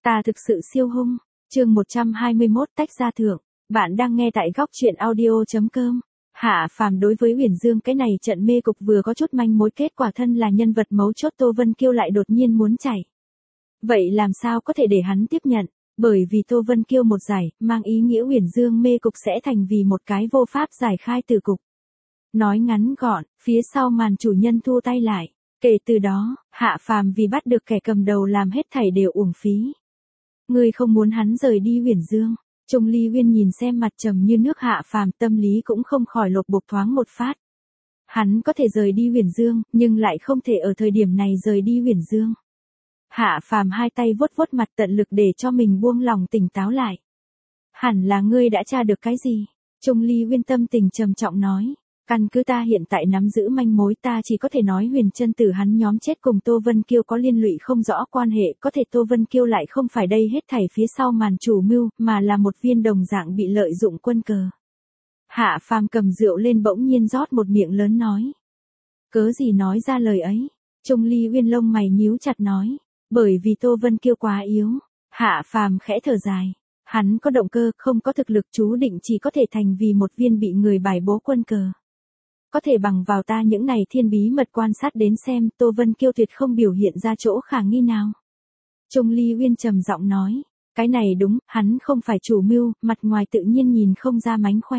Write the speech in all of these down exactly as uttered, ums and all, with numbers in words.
Ta thực sự siêu hung. Chương một trăm hai mươi mốt tách ra thưởng. Bạn đang nghe tại góc truyện audio chấm com. Hạ Phàm đối với Uyển Dương cái này trận mê cục vừa có chút manh mối, kết quả thân là nhân vật mấu chốt Tô Vân Kiêu lại đột nhiên muốn chảy. Vậy làm sao có thể để hắn tiếp nhận? Bởi vì Tô Vân Kiêu một giải, mang ý nghĩa Uyển Dương mê cục sẽ thành vì một cái vô pháp giải khai từ cục. Nói ngắn gọn, phía sau màn chủ nhân thu tay lại. Kể từ đó, Hạ Phàm vì bắt được kẻ cầm đầu làm hết thảy đều uổng phí. Ngươi không muốn hắn rời đi Uyển Dương. Trung Ly Uyên nhìn xem mặt trầm như nước Hạ Phàm, tâm lý cũng không khỏi lột bột thoáng một phát. Hắn có thể rời đi Uyển Dương, nhưng lại không thể ở thời điểm này rời đi Uyển Dương. Hạ Phàm hai tay vuốt vuốt mặt tận lực để cho mình buông lòng tỉnh táo lại. Hẳn là ngươi đã tra được cái gì? Trung Ly Uyên tâm tình trầm trọng nói. Căn cứ ta hiện tại nắm giữ manh mối, ta chỉ có thể nói Huyền Chân Tử hắn nhóm chết cùng Tô Vân Kiêu có liên lụy không rõ quan hệ, có thể Tô Vân Kiêu lại không phải đây hết thảy phía sau màn chủ mưu, mà là một viên đồng dạng bị lợi dụng quân cờ. Hạ Phàm cầm rượu lên bỗng nhiên rót một miệng lớn nói. Cớ gì nói ra lời ấy? Trung Ly Uyên lông mày nhíu chặt nói. Bởi vì Tô Vân Kiêu quá yếu. Hạ Phàm khẽ thở dài. Hắn có động cơ, không có thực lực, chú định chỉ có thể thành vì một viên bị người bài bố quân cờ. Có thể bằng vào ta những này thiên bí mật quan sát đến xem, Tô Vân Kiêu tuyệt không biểu hiện ra chỗ khả nghi nào. Trung Ly Uyên trầm giọng nói, cái này đúng, hắn không phải chủ mưu, mặt ngoài tự nhiên nhìn không ra mánh khóe.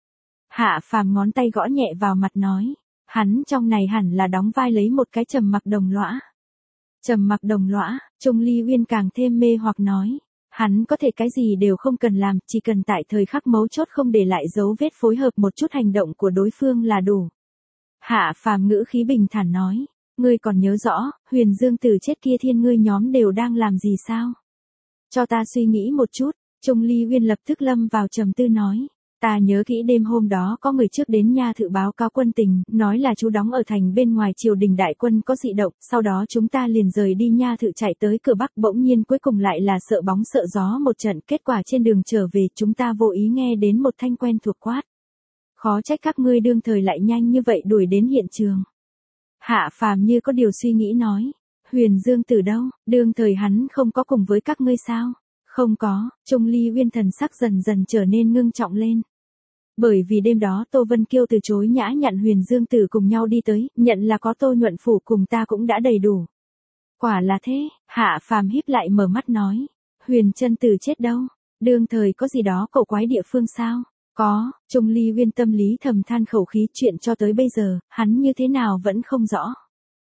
Hạ Phàm ngón tay gõ nhẹ vào mặt nói, hắn trong này hẳn là đóng vai lấy một cái Trầm Mặc Đồng lõa. Trầm Mặc Đồng lõa, Trung Ly Uyên càng thêm mê hoặc nói. Hắn có thể cái gì đều không cần làm, chỉ cần tại thời khắc mấu chốt không để lại dấu vết, phối hợp một chút hành động của đối phương là đủ. Hạ Phàm ngữ khí bình thản nói, ngươi còn nhớ rõ, Huyền Dương Tử chết kia thiên ngươi nhóm đều đang làm gì sao? Cho ta suy nghĩ một chút. Trung Ly Uyên lập tức lâm vào trầm tư nói. Ta nhớ kỹ đêm hôm đó có người trước đến nha thự báo cáo quân tình, nói là chú đóng ở thành bên ngoài triều đình đại quân có dị động, sau đó chúng ta liền rời đi nha thự chạy tới cửa Bắc, bỗng nhiên cuối cùng lại là sợ bóng sợ gió một trận, kết quả trên đường trở về chúng ta vô ý nghe đến một thanh quen thuộc quát. Khó trách các ngươi đương thời lại nhanh như vậy đuổi đến hiện trường. Hạ Phàm như có điều suy nghĩ nói, Huyền Dương Tử đâu, đương thời hắn không có cùng với các ngươi sao? Không có. Trung Ly Uyên thần sắc dần dần trở nên ngưng trọng lên. Bởi vì đêm đó Tô Vân Kiêu từ chối nhã nhặn Huyền Dương Tử cùng nhau đi tới, nhận là có Tô Nhuận Phủ cùng ta cũng đã đầy đủ. Quả là thế. Hạ Phàm híp lại mở mắt nói, Huyền Chân Tử chết đâu? Đương thời có gì đó cổ quái địa phương sao? Có. Trung Ly Uyên tâm lý thầm than khẩu khí, chuyện cho tới bây giờ, hắn như thế nào vẫn không rõ.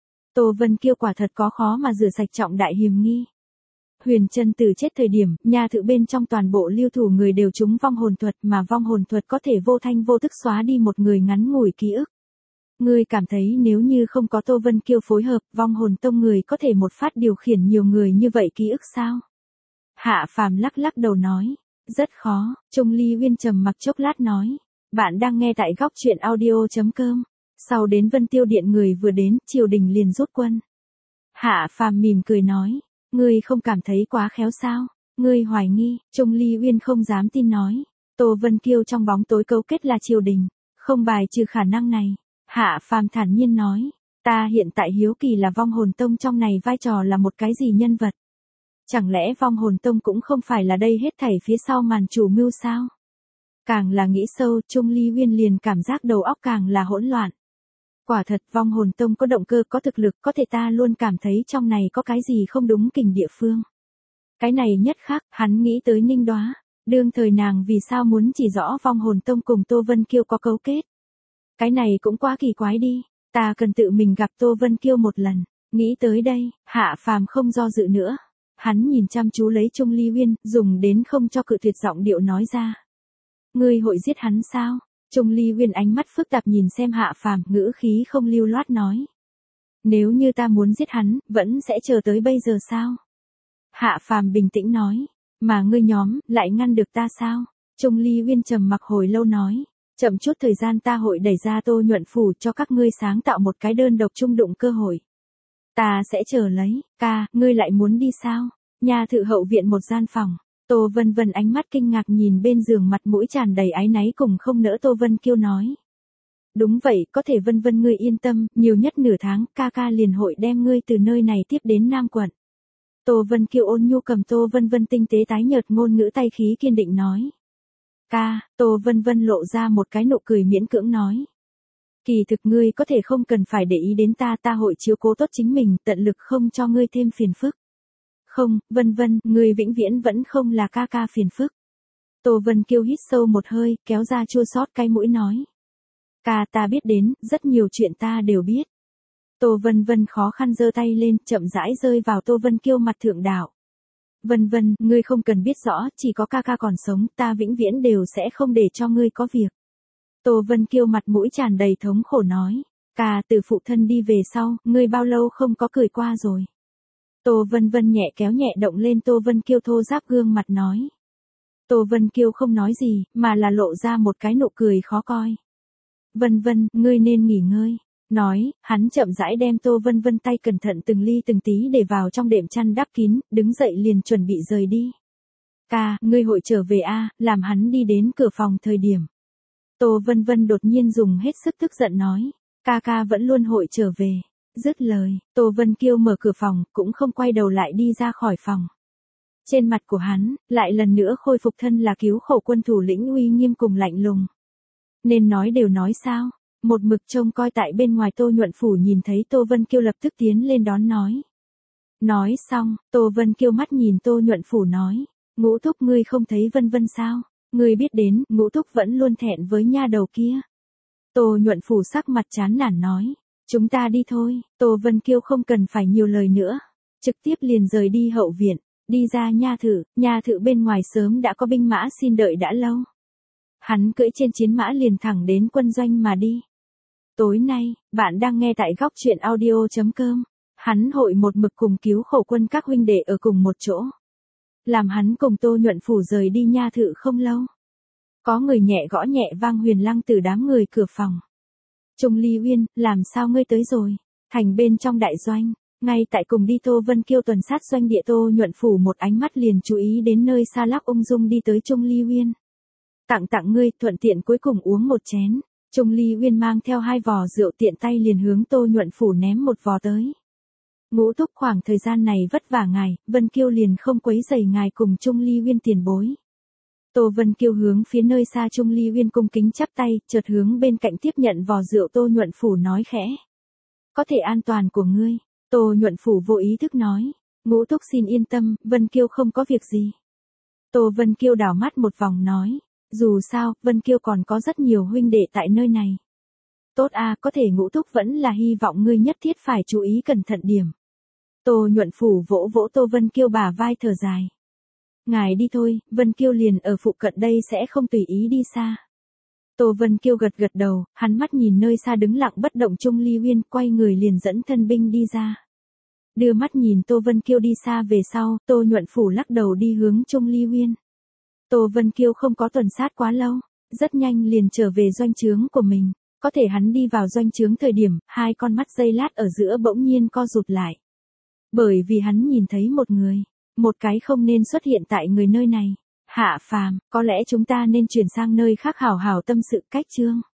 Tô Vân Kiêu quả thật có khó mà rửa sạch trọng đại hiềm nghi. Huyền Chân Tử chết thời điểm, nha thự bên trong toàn bộ lưu thủ người đều trúng vong hồn thuật, mà vong hồn thuật có thể vô thanh vô tức xóa đi một người ngắn ngủi ký ức. Ngươi cảm thấy nếu như không có Tô Vân Kiêu phối hợp, vong hồn tông người có thể một phát điều khiển nhiều người như vậy ký ức sao? Hạ Phàm lắc lắc đầu nói, rất khó. Trung Ly Uyên trầm mặc chốc lát nói, bạn đang nghe tại góc truyện audio chấm com. Sau đến Vân Tiêu Điện người vừa đến, triều đình liền rút quân. Hạ Phàm mỉm cười nói, ngươi không cảm thấy quá khéo sao? Ngươi hoài nghi? Trung Ly Uyên không dám tin nói. Tô Vân Kiêu trong bóng tối cấu kết là triều đình, không bài trừ khả năng này. Hạ Phàm thản nhiên nói, ta hiện tại hiếu kỳ là vong hồn tông trong này vai trò là một cái gì nhân vật? Chẳng lẽ vong hồn tông cũng không phải là đây hết thảy phía sau màn chủ mưu sao? Càng là nghĩ sâu, Trung Ly Uyên liền cảm giác đầu óc càng là hỗn loạn. Quả thật vong hồn tông có động cơ, có thực lực, có thể ta luôn cảm thấy trong này có cái gì không đúng kình địa phương. Cái này nhất khác, hắn nghĩ tới Ninh Đoá, đương thời nàng vì sao muốn chỉ rõ vong hồn tông cùng Tô Vân Kiêu có cấu kết. Cái này cũng quá kỳ quái đi, ta cần tự mình gặp Tô Vân Kiêu một lần. Nghĩ tới đây, Hạ Phàm không do dự nữa. Hắn nhìn chăm chú lấy Trung Ly Uyên, dùng đến không cho cự tuyệt giọng điệu nói ra. Ngươi hội giết hắn sao? Trung Ly Uyên ánh mắt phức tạp nhìn xem Hạ Phàm, ngữ khí không lưu loát nói. Nếu như ta muốn giết hắn, vẫn sẽ chờ tới bây giờ sao? Hạ Phàm bình tĩnh nói. Mà ngươi nhóm, lại ngăn được ta sao? Trung Ly Uyên trầm mặc hồi lâu nói. Chậm chút thời gian ta hội đẩy ra Tô Nhuận Phủ cho các ngươi sáng tạo một cái đơn độc trung đụng cơ hội. Ta sẽ chờ lấy. Ca, ngươi lại muốn đi sao? Nha thự hậu viện một gian phòng. Tô Vân Vân ánh mắt kinh ngạc nhìn bên giường, mặt mũi tràn đầy áy náy cùng không nỡ Tô Vân Kiêu nói. Đúng vậy, có thể Vân Vân ngươi yên tâm, nhiều nhất nửa tháng, ca ca liền hội đem ngươi từ nơi này tiếp đến Nam quận. Tô Vân Kiều ôn nhu cầm Tô Vân Vân tinh tế tái nhợt ngôn ngữ tay khí kiên định nói. Ca, Tô Vân Vân lộ ra một cái nụ cười miễn cưỡng nói. Kỳ thực ngươi có thể không cần phải để ý đến ta, ta hội chiếu cố tốt chính mình, tận lực không cho ngươi thêm phiền phức. Không, Vân Vân, ngươi vĩnh viễn vẫn không là ca ca phiền phức. Tô Vân Kiều hít sâu một hơi, kéo ra chua xót cái mũi nói. Ca, ta biết đến, rất nhiều chuyện ta đều biết. Tô Vân Vân khó khăn giơ tay lên, chậm rãi rơi vào Tô Vân Kiều mặt thượng đạo. Vân Vân, ngươi không cần biết rõ, chỉ có ca ca còn sống, ta vĩnh viễn đều sẽ không để cho ngươi có việc. Tô Vân Kiều mặt mũi tràn đầy thống khổ nói. Ca, từ phụ thân đi về sau, ngươi bao lâu không có cười qua rồi. Tô Vân Vân nhẹ kéo nhẹ động lên Tô Vân Kiều thô ráp gương mặt nói. Tô Vân Kiều không nói gì, mà là lộ ra một cái nụ cười khó coi. Vân Vân, ngươi nên nghỉ ngơi. Nói, hắn chậm rãi đem Tô Vân Vân tay cẩn thận từng ly từng tí để vào trong đệm chăn đắp kín, đứng dậy liền chuẩn bị rời đi. Ca, ngươi hội trở về a, làm hắn đi đến cửa phòng thời điểm. Tô Vân Vân đột nhiên dùng hết sức tức giận nói. Ca ca vẫn luôn hội trở về. Dứt lời, Tô Vân Kiều mở cửa phòng, cũng không quay đầu lại đi ra khỏi phòng. Trên mặt của hắn, lại lần nữa khôi phục thân là cứu khổ quân thủ lĩnh uy nghiêm cùng lạnh lùng. Nên nói đều nói sao? Một mực trông coi tại bên ngoài Tô Nhuận Phủ nhìn thấy Tô Vân Kiều lập tức tiến lên đón nói. Nói xong, Tô Vân Kiều mắt nhìn Tô Nhuận Phủ nói. Ngũ thúc ngươi không thấy Vân Vân sao? Ngươi biết đến, ngũ thúc vẫn luôn thẹn với nha đầu kia. Tô Nhuận Phủ sắc mặt chán nản nói. Chúng ta đi thôi, Tô Vân Kiều không cần phải nhiều lời nữa. Trực tiếp liền rời đi hậu viện, đi ra nha thự, nha thự bên ngoài sớm đã có binh mã xin đợi đã lâu. Hắn cưỡi trên chiến mã liền thẳng đến quân doanh mà đi. Tối nay, bạn đang nghe tại góc truyện audio chấm com. Hắn hội một mực cùng cứu khổ quân các huynh đệ ở cùng một chỗ. Làm hắn cùng Tô Nhuận Phủ rời đi nha thự không lâu. Có người nhẹ gõ nhẹ vang Huyền Lăng từ đám người cửa phòng. Trung Ly Uyên, làm sao ngươi tới rồi? Thành bên trong đại doanh, ngay tại cùng đi Tô Vân Kiều tuần sát doanh địa Tô Nhuận Phủ một ánh mắt liền chú ý đến nơi xa lắc ung dung đi tới Trung Ly Uyên. Tặng tặng ngươi, thuận tiện cuối cùng uống một chén. Trung Ly Uyên mang theo hai vò rượu tiện tay liền hướng Tô Nhuận Phủ ném một vò tới. Ngũ thúc khoảng thời gian này vất vả ngài, Vân Kiều liền không quấy rầy ngài cùng Trung Ly Uyên tiền bối. Tô Vân Kiều hướng phía nơi xa Trung Ly Uyên cung kính chắp tay, chợt hướng bên cạnh tiếp nhận vò rượu Tô Nhuận Phủ nói khẽ. Có thể an toàn của ngươi, Tô Nhuận Phủ vô ý thức nói. Ngũ thúc xin yên tâm, Vân Kiều không có việc gì. Tô Vân Kiều đảo mắt một vòng nói. Dù sao, Vân Kiều còn có rất nhiều huynh đệ tại nơi này. Tốt a, có thể ngũ thúc vẫn là hy vọng ngươi nhất thiết phải chú ý cẩn thận điểm. Tô Nhuận Phủ vỗ vỗ Tô Vân Kiều bả vai thở dài. Ngài đi thôi, Vân Kiều liền ở phụ cận đây sẽ không tùy ý đi xa. Tô Vân Kiều gật gật đầu, hắn mắt nhìn nơi xa đứng lặng bất động Trung Ly Uyên, quay người liền dẫn thân binh đi ra. Đưa mắt nhìn Tô Vân Kiều đi xa về sau, Tô Nhuận Phủ lắc đầu đi hướng Trung Ly Uyên. Tô Vân Kiều không có tuần sát quá lâu, rất nhanh liền trở về doanh trướng của mình. Có thể hắn đi vào doanh trướng thời điểm, hai con mắt giây lát ở giữa bỗng nhiên co rụt lại. Bởi vì hắn nhìn thấy một người, một cái không nên xuất hiện tại người nơi này. Hạ Phàm, có lẽ chúng ta nên chuyển sang nơi khác hảo hảo tâm sự cách chương.